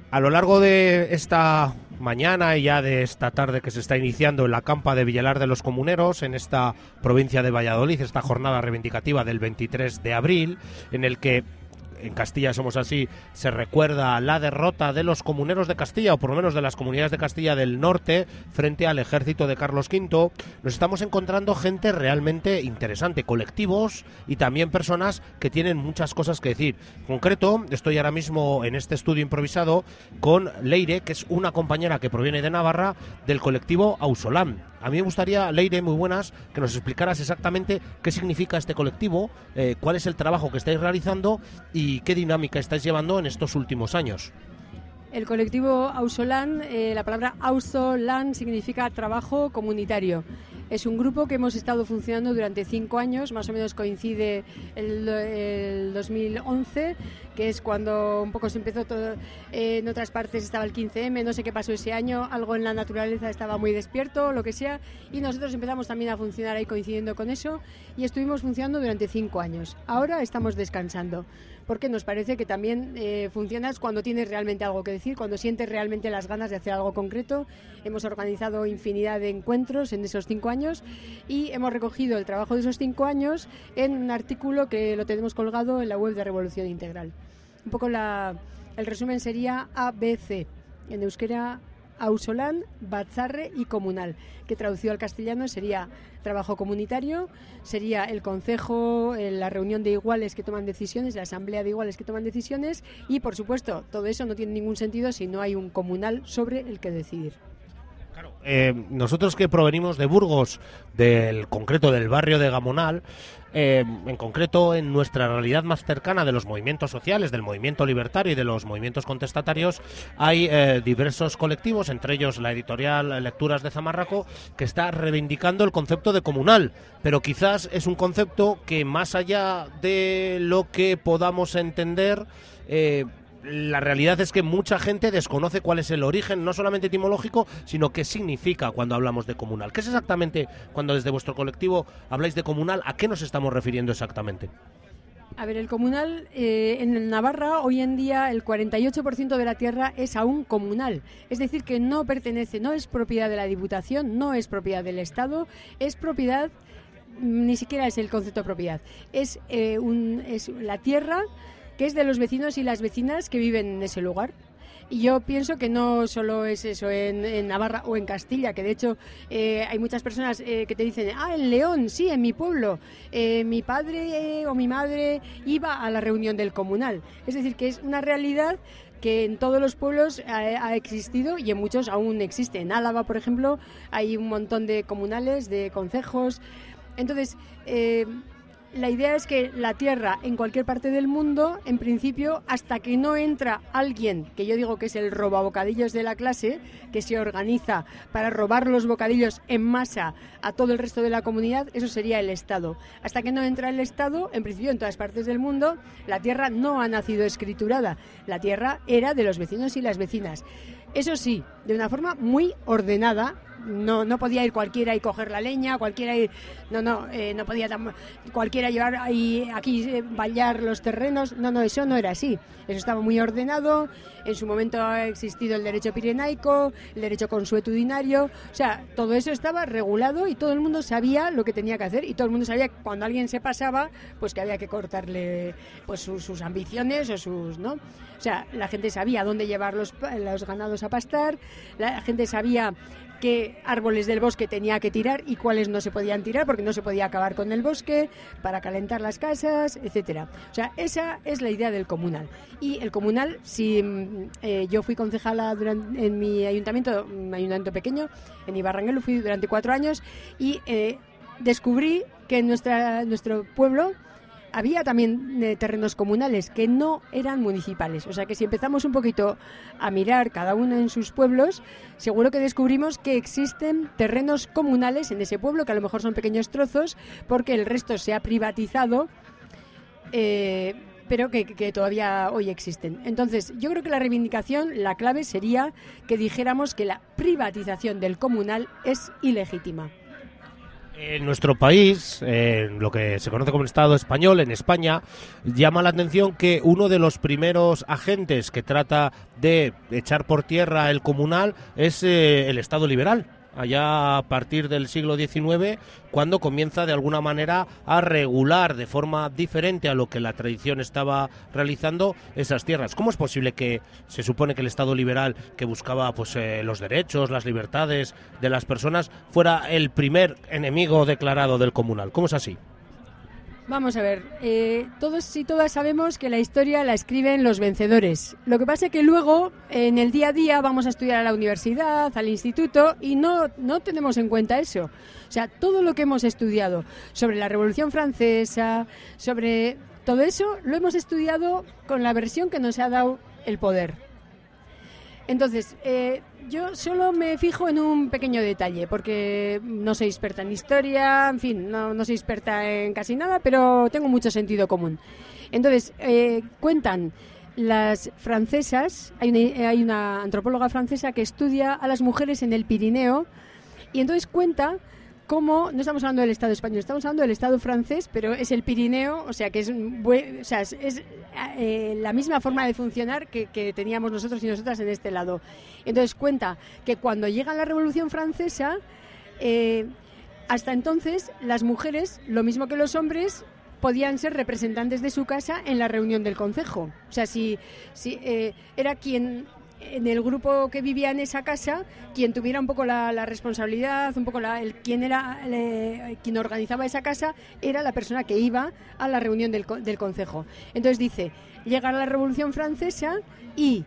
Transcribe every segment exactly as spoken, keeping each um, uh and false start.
A lo largo de esta mañana y ya de esta tarde que se está iniciando en la campa de Villalar de los Comuneros, en esta provincia de Valladolid, esta jornada reivindicativa del veintitrés de abril, en el que en Castilla somos así, se recuerda la derrota de los comuneros de Castilla, o por lo menos de las comunidades de Castilla del Norte, frente al ejército de Carlos quinto. Nos estamos encontrando gente realmente interesante, colectivos y también personas que tienen muchas cosas que decir. En concreto, estoy ahora mismo en este estudio improvisado con Leire, que es una compañera que proviene de Navarra, del colectivo Ausolán. A mí me gustaría, Leire, muy buenas, que nos explicaras exactamente qué significa este colectivo, eh, cuál es el trabajo que estáis realizando y qué dinámica estáis llevando en estos últimos años. El colectivo Ausolán, eh, la palabra Ausolán significa trabajo comunitario. Es un grupo que hemos estado funcionando durante cinco años, más o menos coincide el, el dos mil once, que es cuando un poco se empezó todo. Eh, en otras partes estaba el quince eme, no sé qué pasó ese año, algo en la naturaleza estaba muy despierto, lo que sea, y nosotros empezamos también a funcionar ahí coincidiendo con eso, y estuvimos funcionando durante cinco años. Ahora estamos descansando, porque nos parece que también eh, funcionas cuando tienes realmente algo que decir, cuando sientes realmente las ganas de hacer algo concreto. Hemos organizado infinidad de encuentros en esos cinco años y hemos recogido el trabajo de esos cinco años en un artículo que lo tenemos colgado en la web de Revolución Integral. Un poco la, el resumen sería A B C, en euskera Ausolán, Batzarre y Comunal, que traducido al castellano sería trabajo comunitario, sería el concejo, la reunión de iguales que toman decisiones, la asamblea de iguales que toman decisiones y, por supuesto, todo eso no tiene ningún sentido si no hay un comunal sobre el que decidir. Claro, eh, nosotros que provenimos de Burgos, del concreto del barrio de Gamonal, eh, en concreto en nuestra realidad más cercana de los movimientos sociales, del movimiento libertario y de los movimientos contestatarios, hay eh, diversos colectivos, entre ellos la editorial Lecturas de Zamarraco, que está reivindicando el concepto de comunal, pero quizás es un concepto que más allá de lo que podamos entender, eh, la realidad es que mucha gente desconoce cuál es el origen, no solamente etimológico, sino qué significa cuando hablamos de comunal. ¿Qué es exactamente cuando desde vuestro colectivo habláis de comunal? ¿A qué nos estamos refiriendo exactamente? A ver, el comunal, eh, en Navarra hoy en día el cuarenta y ocho por ciento de la tierra es aún comunal, es decir, que no pertenece, no es propiedad de la Diputación, no es propiedad del Estado, es propiedad, ni siquiera es el concepto de propiedad, es, eh, un, es la tierra que es de los vecinos y las vecinas que viven en ese lugar. Y yo pienso que no solo es eso en, en Navarra o en Castilla, que de hecho eh, hay muchas personas eh, que te dicen, ah, en León, sí, en mi pueblo, eh, mi padre eh, o mi madre iba a la reunión del comunal. Es decir, que es una realidad que en todos los pueblos ha, ha existido y en muchos aún existe. En Álava, por ejemplo, hay un montón de comunales, de concejos. Entonces, eh, la idea es que la tierra en cualquier parte del mundo, en principio, hasta que no entra alguien, que yo digo que es el robabocadillos de la clase, que se organiza para robar los bocadillos en masa a todo el resto de la comunidad, eso sería el Estado. Hasta que no entra el Estado, en principio, en todas partes del mundo, la tierra no ha nacido escriturada. La tierra era de los vecinos y las vecinas. Eso sí, de una forma muy ordenada. No, no podía ir cualquiera y coger la leña, cualquiera ir, no, no, eh, no podía tam- cualquiera llevar ahí, aquí eh, vallar los terrenos, no, no, eso no era así, eso estaba muy ordenado, en su momento ha existido el derecho pirenaico, el derecho consuetudinario, o sea, todo eso estaba regulado y todo el mundo sabía lo que tenía que hacer y todo el mundo sabía que cuando alguien se pasaba, pues que había que cortarle pues sus, sus ambiciones o sus, ¿no? O sea, la gente sabía dónde llevar los, los ganados a pastar, la gente sabía qué árboles del bosque tenía que tirar y cuáles no se podían tirar porque no se podía acabar con el bosque para calentar las casas, etcétera. O sea, esa es la idea del comunal. Y el comunal, si eh, yo fui concejala durante, en mi ayuntamiento, un ayuntamiento pequeño, en Ibarranguel, fui durante cuatro años y eh, descubrí que en nuestra, nuestro pueblo había también eh, terrenos comunales que no eran municipales. O sea que si empezamos un poquito a mirar cada uno en sus pueblos, seguro que descubrimos que existen terrenos comunales en ese pueblo, que a lo mejor son pequeños trozos, porque el resto se ha privatizado, eh, pero que, que todavía hoy existen. Entonces, yo creo que la reivindicación, la clave sería que dijéramos que la privatización del comunal es ilegítima. En nuestro país, en lo que se conoce como el Estado español, en España, llama la atención que uno de los primeros agentes que trata de echar por tierra el comunal es eh, el Estado liberal. Allá a partir del siglo diecinueve, cuando comienza de alguna manera a regular de forma diferente a lo que la tradición estaba realizando esas tierras. ¿Cómo es posible que se supone que el Estado liberal, que buscaba pues eh, los derechos, las libertades de las personas, fuera el primer enemigo declarado del comunal? ¿Cómo es así? Vamos a ver, eh, todos y todas sabemos que la historia la escriben los vencedores. Lo que pasa es que luego, en el día a día, vamos a estudiar a la universidad, al instituto, y no, no tenemos en cuenta eso. O sea, todo lo que hemos estudiado sobre la Revolución Francesa, sobre todo eso, lo hemos estudiado con la versión que nos ha dado el poder. Entonces, eh, yo solo me fijo en un pequeño detalle, porque no soy experta en historia, en fin, no, no soy experta en casi nada, pero tengo mucho sentido común. Entonces, eh, cuentan las francesas, hay una, hay una antropóloga francesa que estudia a las mujeres en el Pirineo, y entonces cuenta cómo, no estamos hablando del Estado español, estamos hablando del Estado francés, pero es el Pirineo, o sea que es, o sea, es, es eh, la misma forma de funcionar que, que teníamos nosotros y nosotras en este lado. Entonces cuenta que cuando llega la Revolución Francesa, eh, hasta entonces las mujeres, lo mismo que los hombres, podían ser representantes de su casa en la reunión del concejo. O sea, si, si eh, era quien, en el grupo que vivía en esa casa, quien tuviera un poco la, la responsabilidad, un poco la, el, quien era eh, quien organizaba esa casa, era la persona que iba a la reunión del, del concejo. Entonces dice, llega la Revolución Francesa y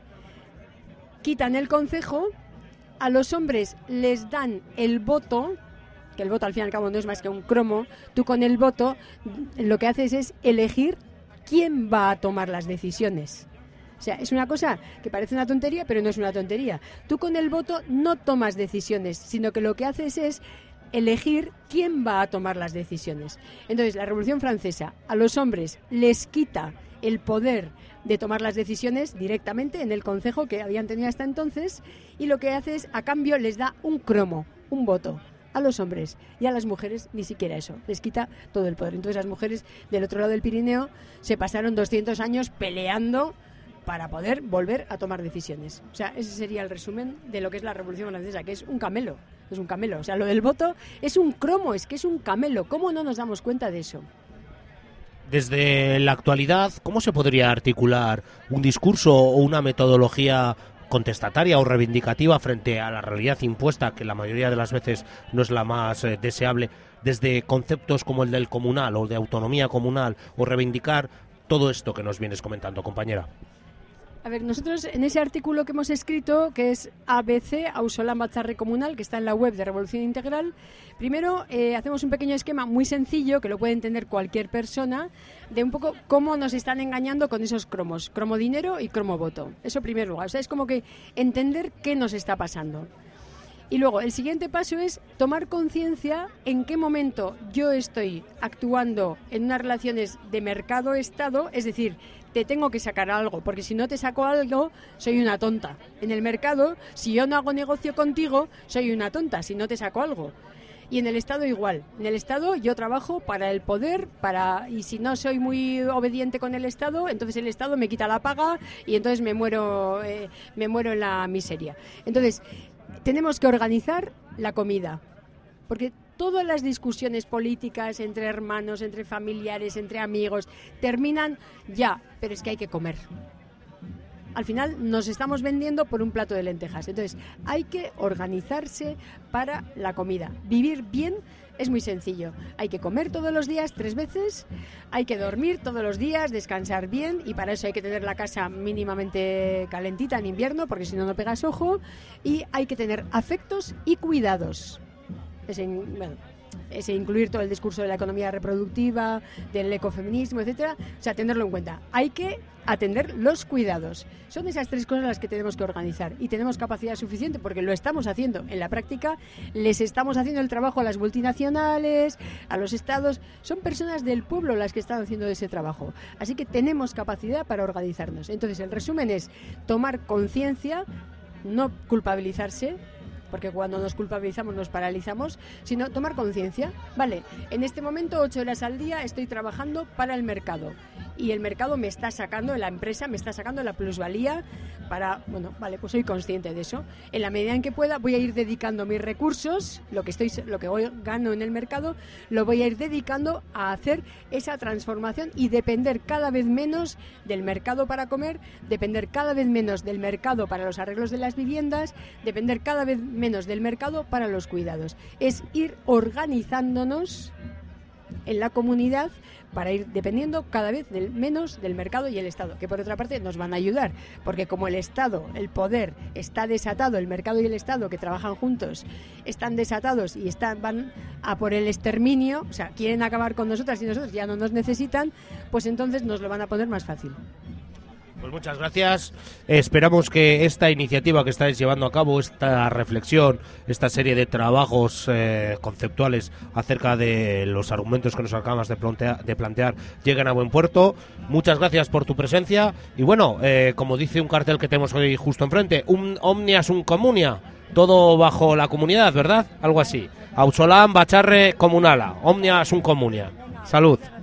quitan el concejo, a los hombres les dan el voto, que el voto al fin y al cabo no es más que un cromo. Tú con el voto lo que haces es elegir quién va a tomar las decisiones. O sea, es una cosa que parece una tontería, pero no es una tontería. Tú con el voto no tomas decisiones, sino que lo que haces es elegir quién va a tomar las decisiones. Entonces, la Revolución Francesa a los hombres les quita el poder de tomar las decisiones directamente en el concejo que habían tenido hasta entonces, y lo que hace es, a cambio, les da un cromo, un voto a los hombres, y a las mujeres ni siquiera eso, les quita todo el poder. Entonces las mujeres del otro lado del Pirineo se pasaron doscientos años peleando para poder volver a tomar decisiones. O sea, ese sería el resumen de lo que es la Revolución Francesa, que es un camelo, es un camelo. O sea, lo del voto es un cromo, es que es un camelo. ¿Cómo no nos damos cuenta de eso? Desde la actualidad, ¿cómo se podría articular un discurso o una metodología contestataria o reivindicativa frente a la realidad impuesta, que la mayoría de las veces no es la más eh, deseable, desde conceptos como el del comunal o de autonomía comunal, o reivindicar todo esto que nos vienes comentando, compañera? A ver, nosotros en ese artículo que hemos escrito, que es A B C, Auzolan Batzarre Comunal, que está en la web de Revolución Integral, primero eh, hacemos un pequeño esquema muy sencillo, que lo puede entender cualquier persona, de un poco cómo nos están engañando con esos cromos, cromo dinero y cromo voto. Eso en primer lugar. O sea, es como que entender qué nos está pasando. Y luego, el siguiente paso es tomar conciencia en qué momento yo estoy actuando en unas relaciones de mercado-estado, es decir, te tengo que sacar algo, porque si no te saco algo, soy una tonta. En el mercado, si yo no hago negocio contigo, soy una tonta, si no te saco algo. Y en el Estado igual. En el Estado yo trabajo para el poder, para y si no soy muy obediente con el Estado, entonces el Estado me quita la paga y entonces me muero, eh, me muero en la miseria. Entonces, tenemos que organizar la comida, porque todas las discusiones políticas entre hermanos, entre familiares, entre amigos, terminan ya, pero es que hay que comer. Al final nos estamos vendiendo por un plato de lentejas. Entonces, hay que organizarse para la comida. Vivir bien es muy sencillo. Hay que comer todos los días tres veces, hay que dormir todos los días, descansar bien, y para eso hay que tener la casa mínimamente calentita en invierno, porque si no, no pegas ojo, y hay que tener afectos y cuidados. Ese, bueno, ese incluir todo el discurso de la economía reproductiva, del ecofeminismo, etcétera. O sea, tenerlo en cuenta. Hay que atender los cuidados. Son esas tres cosas las que tenemos que organizar, y tenemos capacidad suficiente porque lo estamos haciendo en la práctica. Les estamos haciendo el trabajo a las multinacionales, a los estados. Son personas del pueblo las que están haciendo ese trabajo. Así que tenemos capacidad para organizarnos. Entonces, el resumen es tomar conciencia, no culpabilizarse, porque cuando nos culpabilizamos nos paralizamos, sino tomar conciencia. Vale, en este momento ocho horas al día estoy trabajando para el mercado y el mercado me está sacando, la empresa me está sacando la plusvalía para, bueno, vale, pues soy consciente de eso. En la medida en que pueda voy a ir dedicando mis recursos, lo que estoy, lo que hoy gano en el mercado, lo voy a ir dedicando a hacer esa transformación y depender cada vez menos del mercado para comer, depender cada vez menos del mercado para los arreglos de las viviendas, depender cada vez menos del mercado para los cuidados. Es ir organizándonos en la comunidad para ir dependiendo cada vez del, menos del mercado y el Estado, que por otra parte nos van a ayudar, porque como el Estado, el poder está desatado, el mercado y el Estado que trabajan juntos están desatados y están van a por el exterminio, o sea, quieren acabar con nosotras y nosotros ya no nos necesitan, pues entonces nos lo van a poner más fácil. Pues muchas gracias. Esperamos que esta iniciativa que estáis llevando a cabo, esta reflexión, esta serie de trabajos eh, conceptuales acerca de los argumentos que nos acabas de plantear, de plantear lleguen a buen puerto. Muchas gracias por tu presencia. Y bueno, eh, como dice un cartel que tenemos hoy justo enfrente, un omnia sum comunia, todo bajo la comunidad, ¿verdad? Algo así. Auzolan, Bacharre, Comunala, omnia sum comunia. Salud.